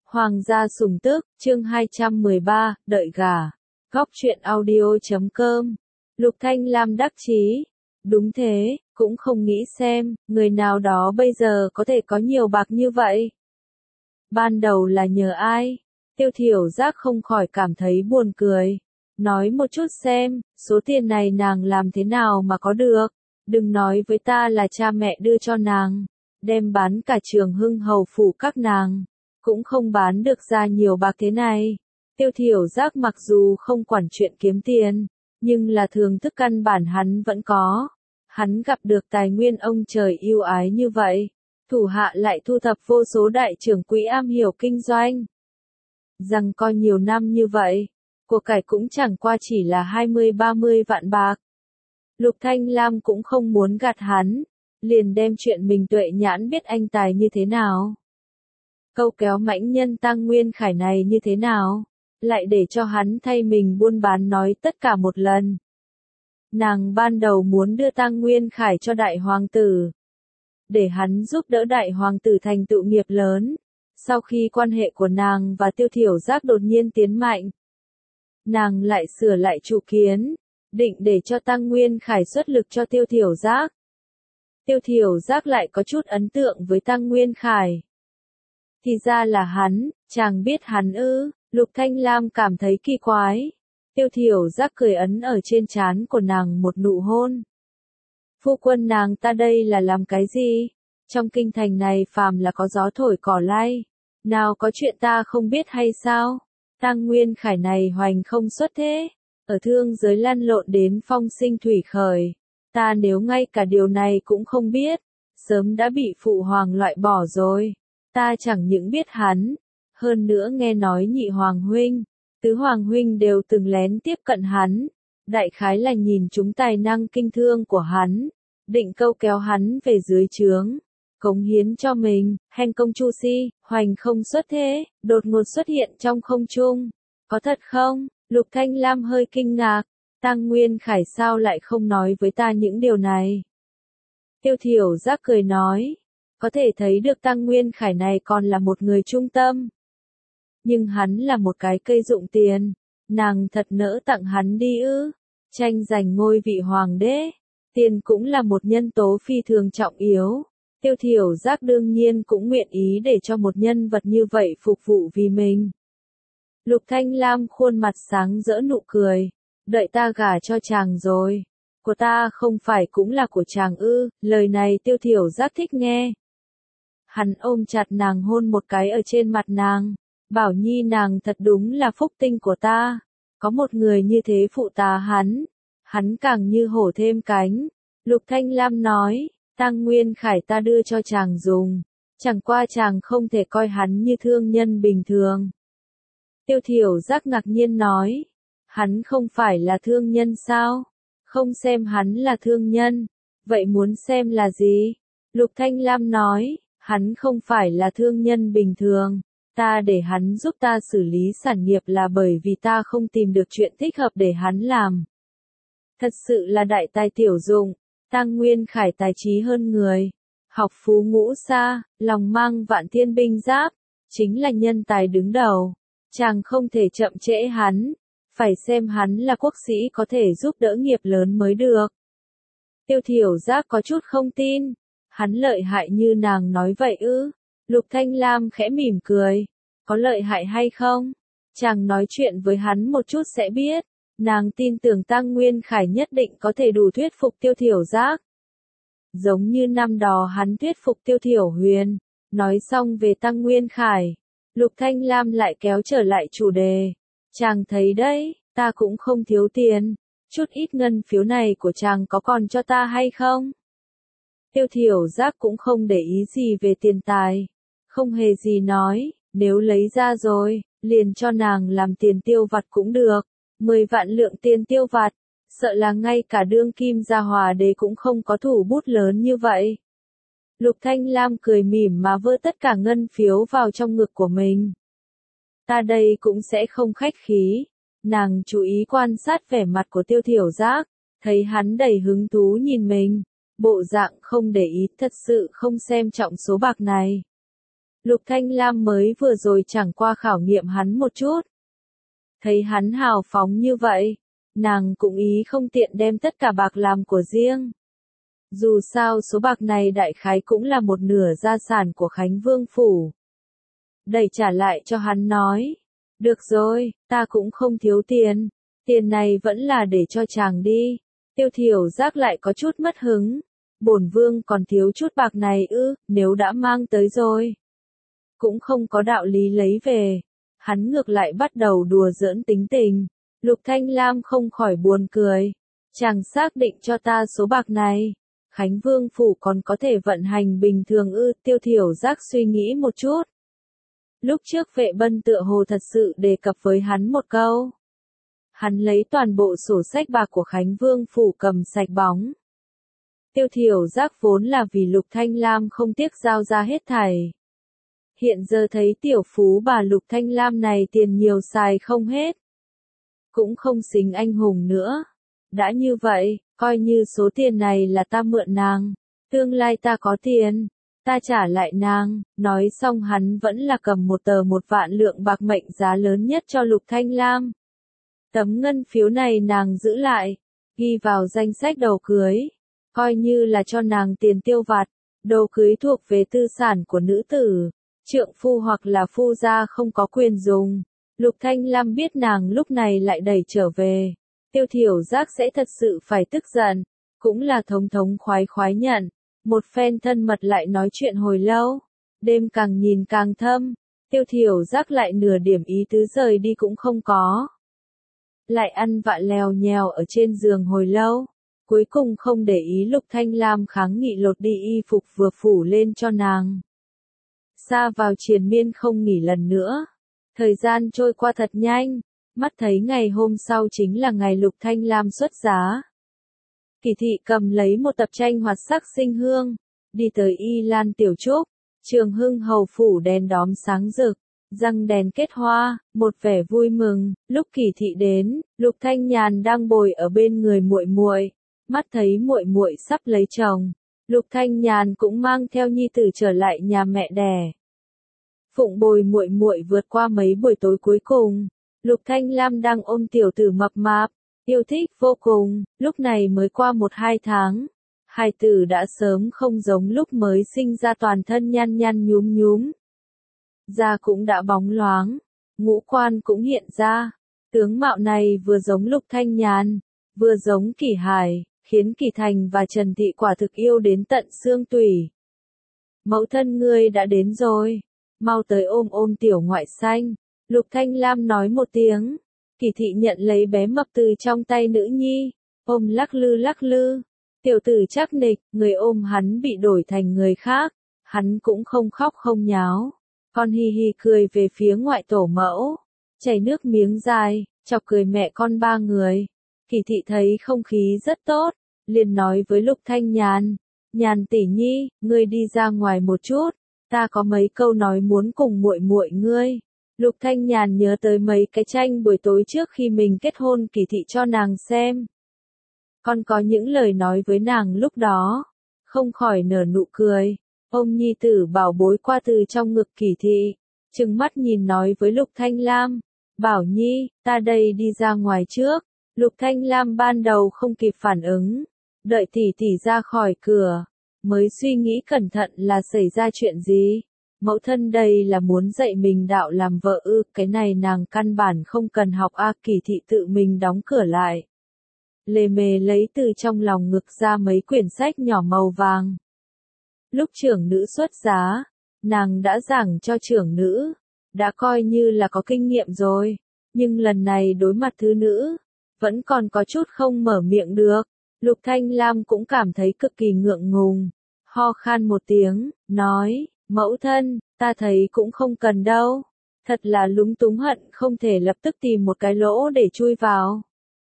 Hoàng gia sủng tước, chương 213, đợi gà. Góc truyện audio.com. Lục Thanh Lam đắc chí. Đúng thế, cũng không nghĩ xem, người nào đó bây giờ có thể có nhiều bạc như vậy. Ban đầu là nhờ ai? Tiêu Thiểu Giác không khỏi cảm thấy buồn cười. Nói một chút xem, số tiền này nàng làm thế nào mà có được? Đừng nói với ta là cha mẹ đưa cho nàng. Đem bán cả Trường Hưng hầu phủ các nàng. Cũng không bán được ra nhiều bạc thế này. Tiêu Thiểu Giác mặc dù không quản chuyện kiếm tiền, nhưng là thường thức căn bản hắn vẫn có. Hắn gặp được tài nguyên ông trời yêu ái như vậy, thủ hạ lại thu thập vô số đại trưởng quỹ am hiểu kinh doanh. Rằng coi nhiều năm như vậy, của cải cũng chẳng qua chỉ là 20-30 vạn bạc. Lục Thanh Lam cũng không muốn gạt hắn, liền đem chuyện mình tuệ nhãn biết anh tài như thế nào. Câu kéo mãnh nhân Tăng Nguyên Khải này như thế nào, lại để cho hắn thay mình buôn bán nói tất cả một lần. Nàng ban đầu muốn đưa Tăng Nguyên Khải cho đại hoàng tử, để hắn giúp đỡ đại hoàng tử thành tựu nghiệp lớn. Sau khi quan hệ của nàng và Tiêu Thiểu Giác đột nhiên tiến mạnh, nàng lại sửa lại chủ kiến, định để cho Tăng Nguyên Khải xuất lực cho Tiêu Thiểu Giác. Tiêu Thiểu Giác lại có chút ấn tượng với Tăng Nguyên Khải. Thì ra là hắn, chàng biết hắn ư? Lục Thanh Lam cảm thấy kỳ quái. Tiêu Thiểu Giác cười ấn ở trên trán của nàng một nụ hôn. Phu quân nàng ta đây là làm cái gì? Trong kinh thành này phàm là có gió thổi cỏ lay, nào có chuyện ta không biết hay sao? Tăng Nguyên Khải này hoành không xuất thế, ở thương giới lăn lộn đến phong sinh thủy khởi. Ta nếu ngay cả điều này cũng không biết, sớm đã bị phụ hoàng loại bỏ rồi. Ta chẳng những biết hắn, hơn nữa nghe nói nhị hoàng huynh, tứ hoàng huynh đều từng lén tiếp cận hắn. Đại khái là nhìn chúng tài năng kinh thương của hắn, định câu kéo hắn về dưới trướng, cống hiến cho mình. Hen công Chu Si, hoành không xuất thế, đột ngột xuất hiện trong không trung. Có thật không? Lục Thanh Lam hơi kinh ngạc. Tăng Nguyên Khải sao lại không nói với ta những điều này? Tiêu Thiểu Giác cười nói. Có thể thấy được Tăng Nguyên Khải này còn là một người trung tâm. Nhưng hắn là một cái cây dụng tiền. Nàng thật nỡ tặng hắn đi ư? Tranh giành ngôi vị hoàng đế. Tiền cũng là một nhân tố phi thường trọng yếu. Tiêu Thiểu Giác đương nhiên cũng nguyện ý để cho một nhân vật như vậy phục vụ vì mình. Lục Thanh Lam khuôn mặt sáng rỡ nụ cười. Đợi ta gả cho chàng rồi. Của ta không phải cũng là của chàng ư? Lời này Tiêu Thiểu Giác thích nghe. Hắn ôm chặt nàng hôn một cái ở trên mặt nàng. Bảo Nhi nàng thật đúng là phúc tinh của ta. Có một người như thế phụ tá hắn. Hắn càng như hổ thêm cánh. Lục Thanh Lam nói, Tăng Nguyên Khải ta đưa cho chàng dùng. Chẳng qua chàng không thể coi hắn như thương nhân bình thường. Tiêu Thiểu Giác ngạc nhiên nói, hắn không phải là thương nhân sao? Không xem hắn là thương nhân. Vậy muốn xem là gì? Lục Thanh Lam nói, hắn không phải là thương nhân bình thường. Ta để hắn giúp ta xử lý sản nghiệp là bởi vì ta không tìm được chuyện thích hợp để hắn làm. Thật sự là đại tài tiểu dụng. Tăng Nguyên Khải tài trí hơn người. Học phú ngũ xa, lòng mang vạn thiên binh giáp. Chính là nhân tài đứng đầu. Chàng không thể chậm trễ hắn. Phải xem hắn là quốc sĩ có thể giúp đỡ nghiệp lớn mới được. Tiêu Thiểu Giác có chút không tin. Hắn lợi hại như nàng nói vậy ư? Lục Thanh Lam khẽ mỉm cười. Có lợi hại hay không? Chàng nói chuyện với hắn một chút sẽ biết. Nàng tin tưởng Tăng Nguyên Khải nhất định có thể đủ thuyết phục Tiêu Thiểu Giác. Giống như năm đó hắn thuyết phục Tiêu Thiểu Huyền. Nói xong về Tăng Nguyên Khải, Lục Thanh Lam lại kéo trở lại chủ đề. Chàng thấy đấy, ta cũng không thiếu tiền. Chút ít ngân phiếu này của chàng có còn cho ta hay không? Tiêu Thiểu Giác cũng không để ý gì về tiền tài. Không hề gì nói, nếu lấy ra rồi, liền cho nàng làm tiền tiêu vặt cũng được. 10 vạn lượng tiền tiêu vặt, sợ là ngay cả đương kim gia hòa đế cũng không có thủ bút lớn như vậy. Lục Thanh Lam cười mỉm mà vơ tất cả ngân phiếu vào trong ngực của mình. Ta đây cũng sẽ không khách khí. Nàng chú ý quan sát vẻ mặt của Tiêu Thiểu Giác, thấy hắn đầy hứng thú nhìn mình, bộ dạng không để ý, thật sự không xem trọng số bạc này. Lục Thanh Lam mới vừa rồi chẳng qua khảo nghiệm hắn một chút. Thấy hắn hào phóng như vậy, nàng cũng ý không tiện đem tất cả bạc làm của riêng. Dù sao số bạc này đại khái cũng là một nửa gia sản của Khánh Vương Phủ. Đẩy trả lại cho hắn nói. Được rồi, ta cũng không thiếu tiền. Tiền này vẫn là để cho chàng đi. Tiêu Thiểu Giác lại có chút mất hứng. Bổn vương còn thiếu chút bạc này ư, nếu đã mang tới rồi. Cũng không có đạo lý lấy về. Hắn ngược lại bắt đầu đùa giỡn tính tình. Lục Thanh Lam không khỏi buồn cười. Chàng xác định cho ta số bạc này. Khánh Vương Phủ còn có thể vận hành bình thường ư, Tiêu Thiểu Giác suy nghĩ một chút. Lúc trước Vệ Bân tựa hồ thật sự đề cập với hắn một câu. Hắn lấy toàn bộ sổ sách bạc của Khánh Vương Phủ cầm sạch bóng. Tiêu Thiểu Giác vốn là vì Lục Thanh Lam không tiếc giao ra hết thảy. Hiện giờ thấy tiểu phú bà Lục Thanh Lam này tiền nhiều xài không hết. Cũng không xính anh hùng nữa. Đã như vậy, coi như số tiền này là ta mượn nàng. Tương lai ta có tiền, ta trả lại nàng. Nói xong hắn vẫn là cầm một tờ 1.000.000 bạc mệnh giá lớn nhất cho Lục Thanh Lam. Tấm ngân phiếu này nàng giữ lại, ghi vào danh sách đầu cưới. Coi như là cho nàng tiền tiêu vặt. Đồ cưới thuộc về tư sản của nữ tử. Trượng phu hoặc là phu gia không có quyền dùng. Lục Thanh Lam biết nàng lúc này lại đẩy trở về. Tiêu Thiểu Giác sẽ thật sự phải tức giận. Cũng là thống thống khoái khoái nhận. Một phen thân mật lại nói chuyện hồi lâu. Đêm càng nhìn càng thâm. Tiêu Thiểu Giác lại nửa điểm ý tứ rời đi cũng không có. Lại ăn vạ lèo nhèo ở trên giường hồi lâu. Cuối cùng không để ý Lục Thanh Lam kháng nghị lột đi y phục vừa phủ lên cho nàng. Xa vào triền miên không nghỉ lần nữa. Thời gian trôi qua thật nhanh. Mắt thấy ngày hôm sau chính là ngày Lục Thanh Lam xuất giá. Kỳ thị cầm lấy một tập tranh hoạt sắc sinh hương. Đi tới Y Lan Tiểu Trúc. Trường Hưng hầu phủ đèn đóm sáng rực. Răng đèn kết hoa, một vẻ vui mừng. Lúc Kỳ thị đến, Lục Thanh Nhàn đang bồi ở bên người muội muội. Mắt thấy muội muội sắp lấy chồng, Lục Thanh Nhàn cũng mang theo nhi tử trở lại nhà mẹ đẻ. Phụng bồi muội muội vượt qua mấy buổi tối cuối cùng, Lục Thanh Lam đang ôm tiểu tử mập mạp, yêu thích vô cùng, lúc này mới qua 1-2 tháng. Hài tử đã sớm không giống lúc mới sinh ra toàn thân nhăn nhăn nhúm nhúm. Da cũng đã bóng loáng, ngũ quan cũng hiện ra. Tướng mạo này vừa giống Lục Thanh Nhàn, vừa giống Kỷ Hải, khiến Kỷ Thành và Trần Thị quả thực yêu đến tận xương tủy. Mẫu thân ngươi đã đến rồi, mau tới ôm ôm tiểu ngoại xanh. Lục Thanh Lam nói một tiếng. Kỷ Thị nhận lấy bé mập từ trong tay nữ nhi, ôm lắc lư lắc lư. Tiểu tử chắc nịch, người ôm hắn bị đổi thành người khác, hắn cũng không khóc không nháo. Con hi hi cười về phía ngoại tổ mẫu, chảy nước miếng dài, chọc cười mẹ con ba người. Kỷ Thị thấy không khí rất tốt, liền nói với Lục Thanh Nhàn, Nhàn tỷ nhi, ngươi đi ra ngoài một chút, ta có mấy câu nói muốn cùng muội muội ngươi. Lục Thanh Nhàn nhớ tới mấy cái tranh buổi tối trước khi mình kết hôn Kỷ Thị cho nàng xem. Còn có những lời nói với nàng lúc đó, không khỏi nở nụ cười, ôm nhi tử bảo bối qua từ trong ngực Kỷ Thị, trừng mắt nhìn nói với Lục Thanh Lam, Bảo Nhi, ta đây đi ra ngoài trước. Lục Thanh Lam ban đầu không kịp phản ứng, đợi tỷ tỷ ra khỏi cửa, mới suy nghĩ cẩn thận là xảy ra chuyện gì. Mẫu thân đây là muốn dạy mình đạo làm vợ ư, cái này nàng căn bản không cần học a. Kỷ Thị tự mình đóng cửa lại. Lề mề lấy từ trong lòng ngực ra mấy quyển sách nhỏ màu vàng. Lúc trưởng nữ xuất giá, nàng đã giảng cho trưởng nữ, đã coi như là có kinh nghiệm rồi, nhưng lần này đối mặt thứ nữ, vẫn còn có chút không mở miệng được. Lục Thanh Lam cũng cảm thấy cực kỳ ngượng ngùng, ho khan một tiếng, nói, mẫu thân, ta thấy cũng không cần đâu, thật là lúng túng hận không thể lập tức tìm một cái lỗ để chui vào.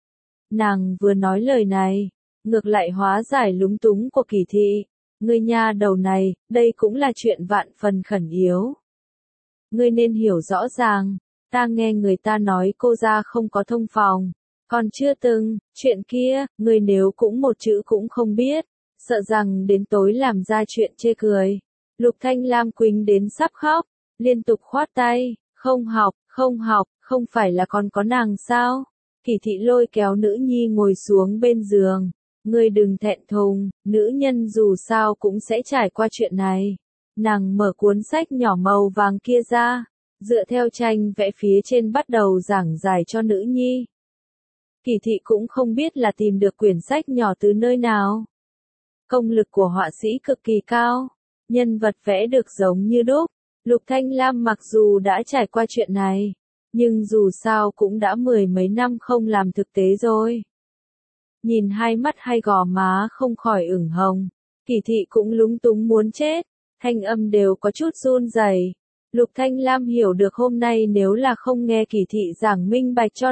Nàng vừa nói lời này, ngược lại hóa giải lúng túng của Kỷ Thị, ngươi nha đầu này, đây cũng là chuyện vạn phần khẩn yếu. Ngươi nên hiểu rõ ràng, ta nghe người ta nói cô gia không có thông phòng. Còn chưa từng, chuyện kia, ngươi nếu cũng một chữ cũng không biết, sợ rằng đến tối làm ra chuyện chê cười. Lục Thanh Lam quýnh đến sắp khóc, liên tục khoát tay, không học, không phải là còn có nàng sao? Kỳ thị lôi kéo nữ nhi ngồi xuống bên giường, ngươi đừng thẹn thùng, nữ nhân dù sao cũng sẽ trải qua chuyện này. Nàng mở cuốn sách nhỏ màu vàng kia ra, dựa theo tranh vẽ phía trên bắt đầu giảng giải cho nữ nhi. Kỳ thị cũng không biết là tìm được quyển sách nhỏ từ nơi nào. Công lực của họa sĩ cực kỳ cao, nhân vật vẽ được giống như đúc. Lục Thanh Lam mặc dù đã trải qua chuyện này, nhưng dù sao cũng đã mười mấy năm không làm thực tế rồi. Nhìn hai mắt hai gò má không khỏi ửng hồng, Kỳ thị cũng lúng túng muốn chết, thanh âm đều có chút run rẩy. Lục Thanh Lam hiểu được hôm nay nếu là không nghe Kỳ thị giảng minh bạch cho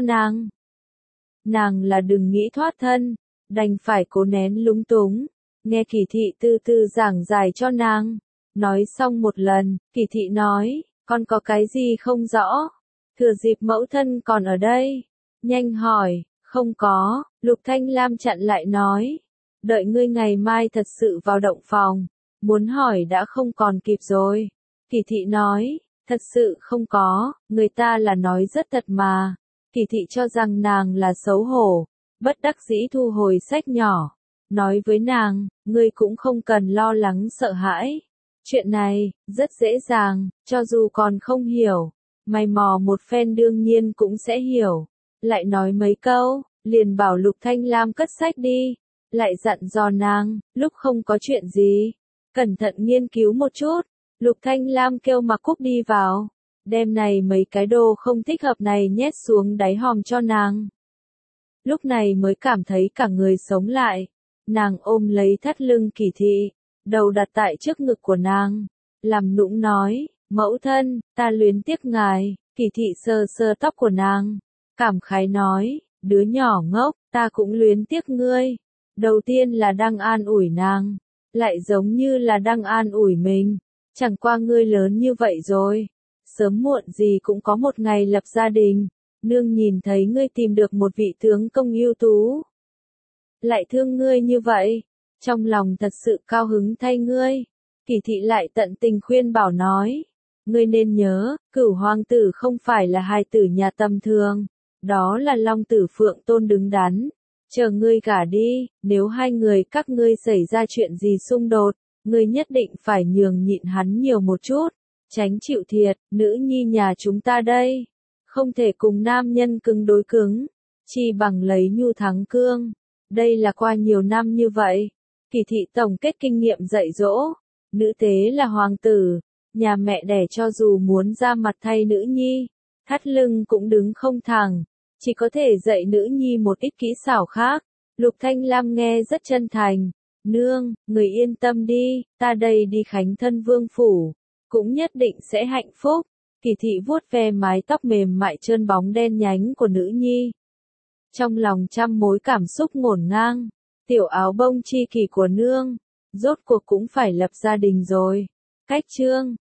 nàng là đừng nghĩ thoát thân, đành phải cố nén lúng túng, nghe Kỳ thị từ từ giảng giải cho nàng. Nói xong một lần, Kỳ thị nói, con có cái gì không rõ? Thừa dịp mẫu thân còn ở đây, nhanh hỏi. Không có, Lục Thanh Lam chặn lại nói, đợi ngươi ngày mai thật sự vào động phòng, muốn hỏi đã không còn kịp rồi. Kỳ thị nói, thật sự không có, người ta là nói rất thật mà. Kỳ thị cho rằng nàng là xấu hổ, bất đắc dĩ thu hồi sách nhỏ, nói với nàng, ngươi cũng không cần lo lắng sợ hãi. Chuyện này, rất dễ dàng, cho dù còn không hiểu, mày mò một phen đương nhiên cũng sẽ hiểu. Lại nói mấy câu, liền bảo Lục Thanh Lam cất sách đi, lại dặn dò nàng, lúc không có chuyện gì, cẩn thận nghiên cứu một chút. Lục Thanh Lam kêu Mạc Cúc đi vào, đem này mấy cái đồ không thích hợp này nhét xuống đáy hòm cho nàng. Lúc này mới cảm thấy cả người sống lại, nàng ôm lấy thắt lưng Kỳ thị, đầu đặt tại trước ngực của nàng, làm nũng nói, mẫu thân, ta luyến tiếc ngài. Kỳ thị sờ sờ tóc của nàng, cảm khái nói, đứa nhỏ ngốc, ta cũng luyến tiếc ngươi. Đầu tiên là đang an ủi nàng, lại giống như là đang an ủi mình. Chẳng qua ngươi lớn như vậy rồi, sớm muộn gì cũng có một ngày lập gia đình. Nương nhìn thấy ngươi tìm được một vị tướng công ưu tú, lại thương ngươi như vậy, trong lòng thật sự cao hứng thay ngươi. Kỳ thị lại tận tình khuyên bảo nói, ngươi nên nhớ, Cửu hoàng tử không phải là hài tử nhà tầm thường, đó là long tử phượng tôn đứng đắn. Chờ ngươi gả đi, nếu hai người các ngươi xảy ra chuyện gì xung đột, ngươi nhất định phải nhường nhịn hắn nhiều một chút, tránh chịu thiệt. Nữ nhi nhà chúng ta đây, không thể cùng nam nhân cứng đối cứng, chi bằng lấy nhu thắng cương. Đây là qua nhiều năm như vậy, Kỳ thị tổng kết kinh nghiệm dạy dỗ, nữ tế là hoàng tử, nhà mẹ đẻ cho dù muốn ra mặt thay nữ nhi, thắt lưng cũng đứng không thẳng, chỉ có thể dạy nữ nhi một ít kỹ xảo khác. Lục Thanh Lam nghe rất chân thành, nương, người yên tâm đi, ta đây đi khánh thân vương phủ, cũng nhất định sẽ hạnh phúc. Kỳ thị vuốt ve mái tóc mềm mại trơn bóng đen nhánh của nữ nhi, trong lòng trăm mối cảm xúc ngổn ngang. Tiểu áo bông chi kỷ của nương, rốt cuộc cũng phải lập gia đình rồi. Cách chương